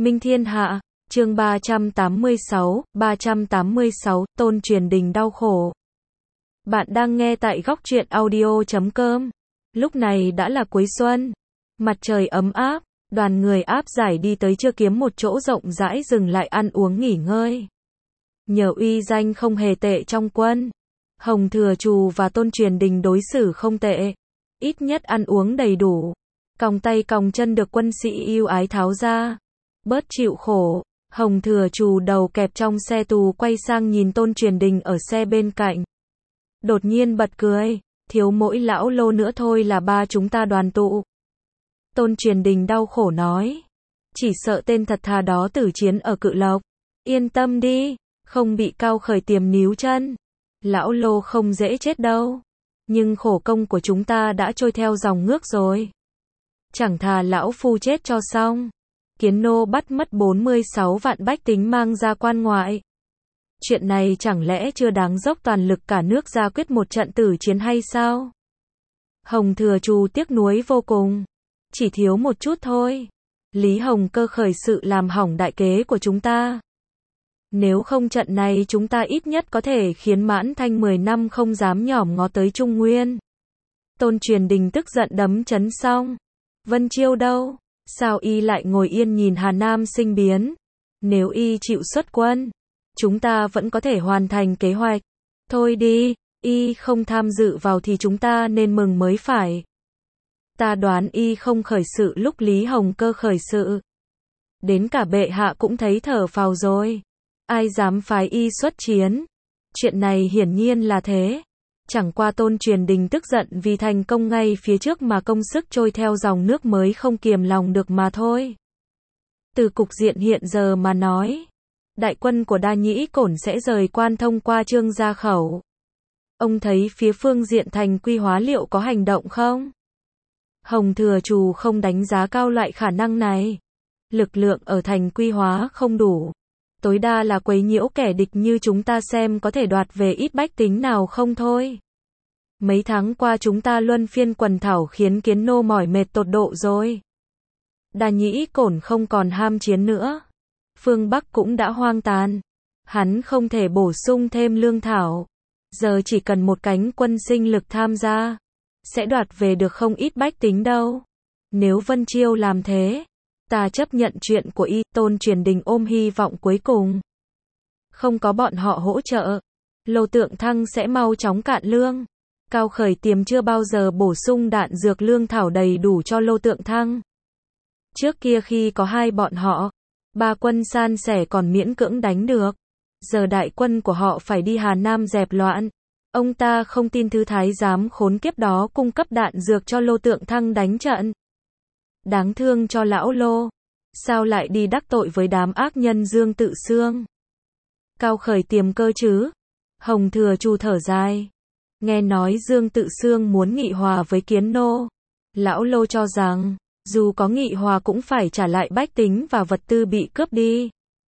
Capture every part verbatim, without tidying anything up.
Minh Thiên Hạ, chương ba trăm tám mươi sáu, ba trăm tám mươi sáu, Tôn Truyền Đình đau khổ. Bạn đang nghe tại góc truyện audio chấm com. Lúc này đã là cuối xuân. Mặt trời ấm áp, đoàn người áp giải đi tới chưa kiếm một chỗ rộng rãi dừng lại ăn uống nghỉ ngơi. Nhờ uy danh không hề tệ trong quân, Hồng Thừa Trù và Tôn Truyền Đình đối xử không tệ. Ít nhất ăn uống đầy đủ. Còng tay còng chân được quân sĩ yêu ái tháo ra. Bớt chịu khổ. Hồng Thừa Trù đầu kẹp trong xe tù quay sang nhìn Tôn Truyền Đình ở xe bên cạnh. Đột nhiên bật cười. Thiếu mỗi lão lô nữa thôi là ba chúng ta đoàn tụ. Tôn Truyền Đình đau khổ nói. Chỉ sợ tên thật thà đó tử chiến ở Cự Lộc. Yên tâm đi. Không bị Cao Khởi Tiềm níu chân. Lão lô không dễ chết đâu. Nhưng khổ công của chúng ta đã trôi theo dòng nước rồi. Chẳng thà lão phu chết cho xong. Kiến nô bắt mất bốn mươi sáu vạn bách tính mang ra quan ngoại. Chuyện này chẳng lẽ chưa đáng dốc toàn lực cả nước ra quyết một trận tử chiến hay sao? Hồng Thừa Trù tiếc nuối vô cùng. Chỉ thiếu một chút thôi. Lý Hồng Cơ khởi sự làm hỏng đại kế của chúng ta. Nếu không trận này chúng ta ít nhất có thể khiến Mãn Thanh mười năm không dám nhỏm ngó tới Trung Nguyên. Tôn Truyền Đình tức giận đấm chấn xong. Vân Chiêu đâu? Sao y lại ngồi yên nhìn Hà Nam sinh biến? Nếu y chịu xuất quân, chúng ta vẫn có thể hoàn thành kế hoạch. Thôi đi, y không tham dự vào thì chúng ta nên mừng mới phải. Ta đoán y không khởi sự lúc Lý Hồng Cơ khởi sự. Đến cả bệ hạ cũng thấy thở phào rồi. Ai dám phái y xuất chiến? Chuyện này hiển nhiên là thế. Chẳng qua Tôn Truyền Đình tức giận vì thành công ngay phía trước mà công sức trôi theo dòng nước mới không kiềm lòng được mà thôi. Từ cục diện hiện giờ mà nói, đại quân của Đa Nhĩ Cổn sẽ rời quan thông qua Trương Gia Khẩu. Ông thấy phía phương diện thành Quy Hóa liệu có hành động không? Hồng Thừa Trù không đánh giá cao loại khả năng này. Lực lượng ở thành Quy Hóa không đủ. Tối đa là quấy nhiễu kẻ địch như chúng ta xem có thể đoạt về ít bách tính nào không thôi. Mấy tháng qua chúng ta luân phiên quần thảo khiến Kiến nô mỏi mệt tột độ rồi. Đa Nhĩ Cổn không còn ham chiến nữa. Phương Bắc cũng đã hoang tàn. Hắn không thể bổ sung thêm lương thảo. Giờ chỉ cần một cánh quân sinh lực tham gia, sẽ đoạt về được không ít bách tính đâu. Nếu Vân Chiêu làm thế, ta chấp nhận chuyện của y. Tôn Truyền Đình ôm hy vọng cuối cùng. Không có bọn họ hỗ trợ, Lô Tượng Thăng sẽ mau chóng cạn lương. Cao Khởi Tiềm chưa bao giờ bổ sung đạn dược lương thảo đầy đủ cho Lô Tượng Thăng. Trước kia khi có hai bọn họ, ba quân san sẻ còn miễn cưỡng đánh được. Giờ đại quân của họ phải đi Hà Nam dẹp loạn. Ông ta không tin thứ thái giám khốn kiếp đó cung cấp đạn dược cho Lô Tượng Thăng đánh trận. Đáng thương cho lão Lô. Sao lại đi đắc tội với đám ác nhân Dương Tự Xương? Cao Khởi Tiềm cơ chứ? Hồng Thừa Trù thở dài. Nghe nói Dương Tự Xương muốn nghị hòa với Kiến nô. Lão Lô cho rằng, dù có nghị hòa cũng phải trả lại bách tính và vật tư bị cướp đi.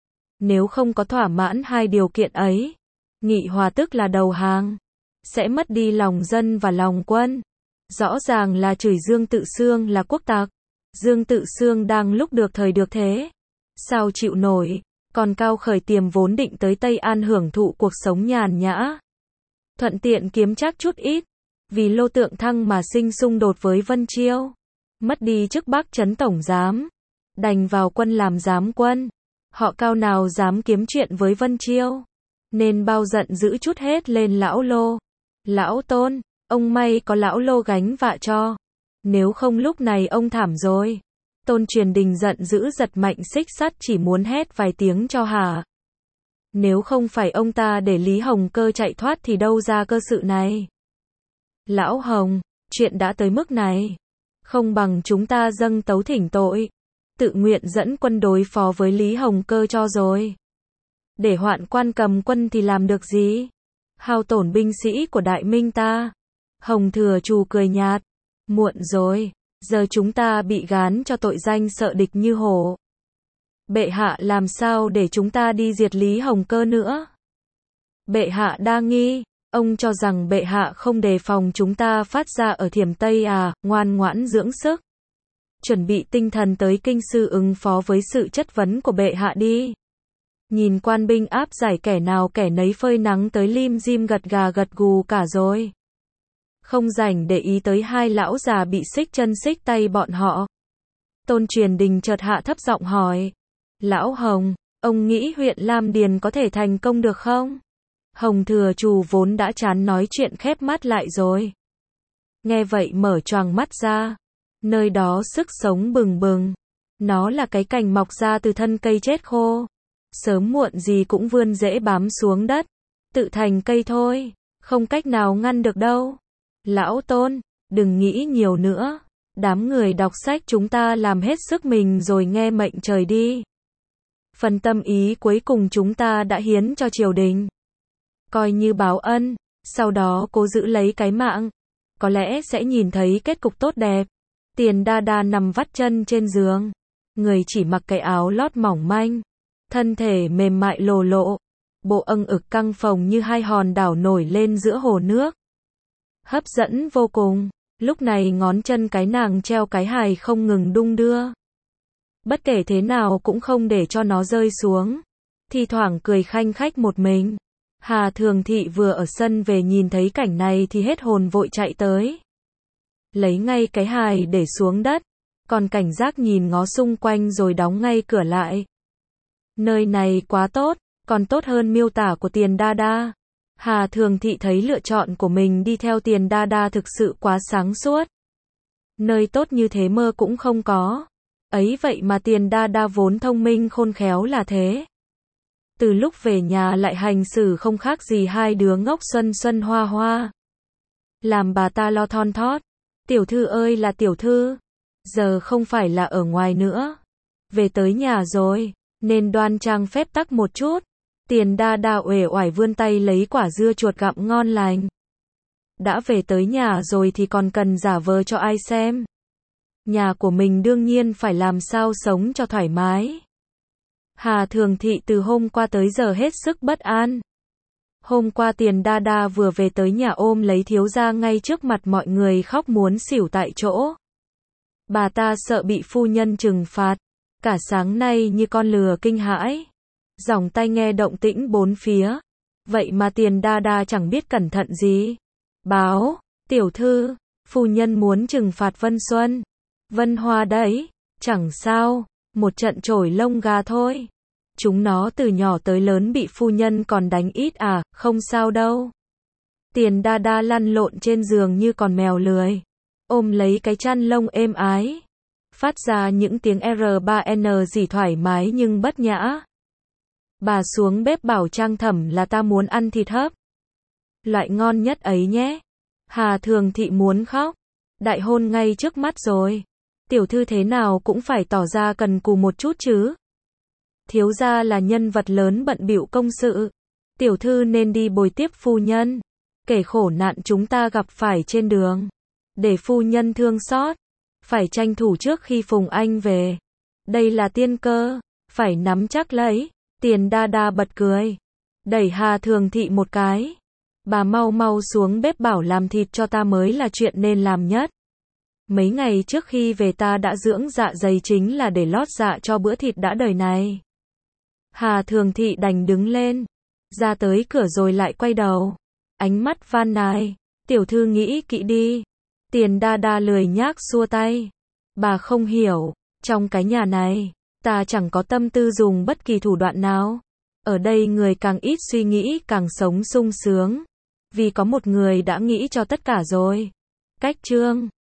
Nếu không có thỏa mãn hai điều kiện ấy, nghị hòa tức là đầu hàng. Sẽ mất đi lòng dân và lòng quân. Rõ ràng là chửi Dương Tự Xương là quốc tặc. Dương Tự Xương đang lúc được thời được thế. Sao chịu nổi, còn Cao Khởi Tiềm vốn định tới Tây An hưởng thụ cuộc sống nhàn nhã. Thuận tiện kiếm trác chút ít. Vì Lô Tượng Thăng mà sinh xung đột với Vân Chiêu. Mất đi chức Bắc Trấn Tổng Giám. Đành vào quân làm giám quân. Họ Cao nào dám kiếm chuyện với Vân Chiêu. Nên bao giận giữ chút hết lên lão Lô. Lão Tôn, ông may có lão Lô gánh vạ cho. Nếu không lúc này ông thảm rồi. Tôn Truyền Đình giận dữ giật mạnh xích sắt chỉ muốn hét vài tiếng cho hả. Nếu không phải ông ta để Lý Hồng Cơ chạy thoát thì đâu ra cơ sự này. Lão Hồng, chuyện đã tới mức này. Không bằng chúng ta dâng tấu thỉnh tội. Tự nguyện dẫn quân đối phó với Lý Hồng Cơ cho rồi. Để hoạn quan cầm quân thì làm được gì? Hao tổn binh sĩ của Đại Minh ta. Hồng Thừa Trù cười nhạt. Muộn rồi, giờ chúng ta bị gán cho tội danh sợ địch như hổ. Bệ hạ làm sao để chúng ta đi diệt Lý Hồng Cơ nữa? Bệ hạ đa nghi, ông cho rằng bệ hạ không đề phòng chúng ta phát ra ở Thiểm Tây à, ngoan ngoãn dưỡng sức. chuẩn bị tinh thần tới kinh sư ứng phó với sự chất vấn của bệ hạ đi. Nhìn quan binh áp giải kẻ nào kẻ nấy phơi nắng tới lim dim gật gà gật gù cả rồi. Không rảnh để ý tới hai lão già bị xích chân xích tay bọn họ. Tôn Truyền Đình chợt hạ thấp giọng hỏi. Lão Hồng, ông nghĩ huyện Lam Điền có thể thành công được không? Hồng Thừa Trù vốn đã chán nói chuyện khép mắt lại rồi. Nghe vậy mở choàng mắt ra. Nơi đó sức sống bừng bừng. Nó là cái cành mọc ra từ thân cây chết khô. Sớm muộn gì cũng vươn rễ bám xuống đất. Tự thành cây thôi. Không cách nào ngăn được đâu. Lão Tôn, đừng nghĩ nhiều nữa. Đám người đọc sách chúng ta làm hết sức mình rồi nghe mệnh trời đi. Phần tâm ý cuối cùng chúng ta đã hiến cho triều đình. Coi như báo ân, sau đó cố giữ lấy cái mạng. Có lẽ sẽ nhìn thấy kết cục tốt đẹp. Tiền Đa Đa nằm vắt chân trên giường. Người chỉ mặc cái áo lót mỏng manh. Thân thể mềm mại lồ lộ. Bộ âng ực căng phồng như hai hòn đảo nổi lên giữa hồ nước. Hấp dẫn vô cùng. Lúc này ngón chân cái nàng treo cái hài không ngừng đung đưa. Bất kể thế nào cũng không để cho nó rơi xuống. Thi thoảng cười khanh khách một mình. Hà Thường Thị vừa ở sân về nhìn thấy cảnh này thì hết hồn vội chạy tới. Lấy ngay cái hài để xuống đất. Còn cảnh giác nhìn ngó xung quanh rồi đóng ngay cửa lại. Nơi này quá tốt, còn tốt hơn miêu tả của Tiền Đa Đa. Hà Thường Thị thấy lựa chọn của mình đi theo Tiền Đa Đa thực sự quá sáng suốt. Nơi tốt như thế mơ cũng không có. Ấy vậy mà Tiền Đa Đa vốn thông minh khôn khéo là thế. Từ lúc về nhà lại hành xử không khác gì hai đứa ngốc xuân xuân hoa hoa. Làm bà ta lo thon thót. Tiểu thư ơi là tiểu thư. Giờ không phải là ở ngoài nữa. Về tới nhà rồi, nên đoan trang phép tắc một chút. Tiền Đa Đa uể oải vươn tay lấy quả dưa chuột gặm ngon lành. Đã về tới nhà rồi thì còn cần giả vờ cho ai xem. Nhà của mình đương nhiên phải làm sao sống cho thoải mái. Hà Thường Thị từ hôm qua tới giờ hết sức bất an. Hôm qua Tiền Đa Đa vừa về tới nhà ôm lấy thiếu gia ngay trước mặt mọi người khóc muốn xỉu tại chỗ. Bà ta sợ bị phu nhân trừng phạt. Cả sáng nay như con lừa kinh hãi. Dòng tai nghe động tĩnh bốn phía. Vậy mà Tiền Đa Đa chẳng biết cẩn thận gì. Báo, tiểu thư, phu nhân muốn trừng phạt Vân Xuân. Vân Hoa đấy, chẳng sao, một trận chổi lông gà thôi. Chúng nó từ nhỏ tới lớn bị phu nhân còn đánh ít à, không sao đâu. Tiền Đa Đa lăn lộn trên giường như con mèo lười. Ôm lấy cái chăn lông êm ái. Phát ra những tiếng R ba N gì thoải mái nhưng bất nhã. Bà xuống bếp bảo Trang Thẩm là ta muốn ăn thịt hấp. Loại ngon nhất ấy nhé. Hà Thường Thị muốn khóc. Đại hôn ngay trước mắt rồi. Tiểu thư thế nào cũng phải tỏ ra cần cù một chút chứ. Thiếu gia là nhân vật lớn bận bịu công sự. Tiểu thư nên đi bồi tiếp phu nhân. Kể khổ nạn chúng ta gặp phải trên đường. Để phu nhân thương xót. Phải tranh thủ trước khi Phùng Anh về. Đây là tiên cơ. Phải nắm chắc lấy. Tiền Đa Đa bật cười. Đẩy Hà Thường Thị một cái. Bà mau mau xuống bếp bảo làm thịt cho ta mới là chuyện nên làm nhất. Mấy ngày trước khi về ta đã dưỡng dạ dày chính là để lót dạ cho bữa thịt đã đời này. Hà Thường Thị đành đứng lên. Ra tới cửa rồi lại quay đầu. Ánh mắt van nài. Tiểu thư nghĩ kỹ đi. Tiền Đa Đa lười nhác xua tay. Bà không hiểu. Trong cái nhà này, ta chẳng có tâm tư dùng bất kỳ thủ đoạn nào. Ở đây người càng ít suy nghĩ càng sống sung sướng. Vì có một người đã nghĩ cho tất cả rồi. Cách chương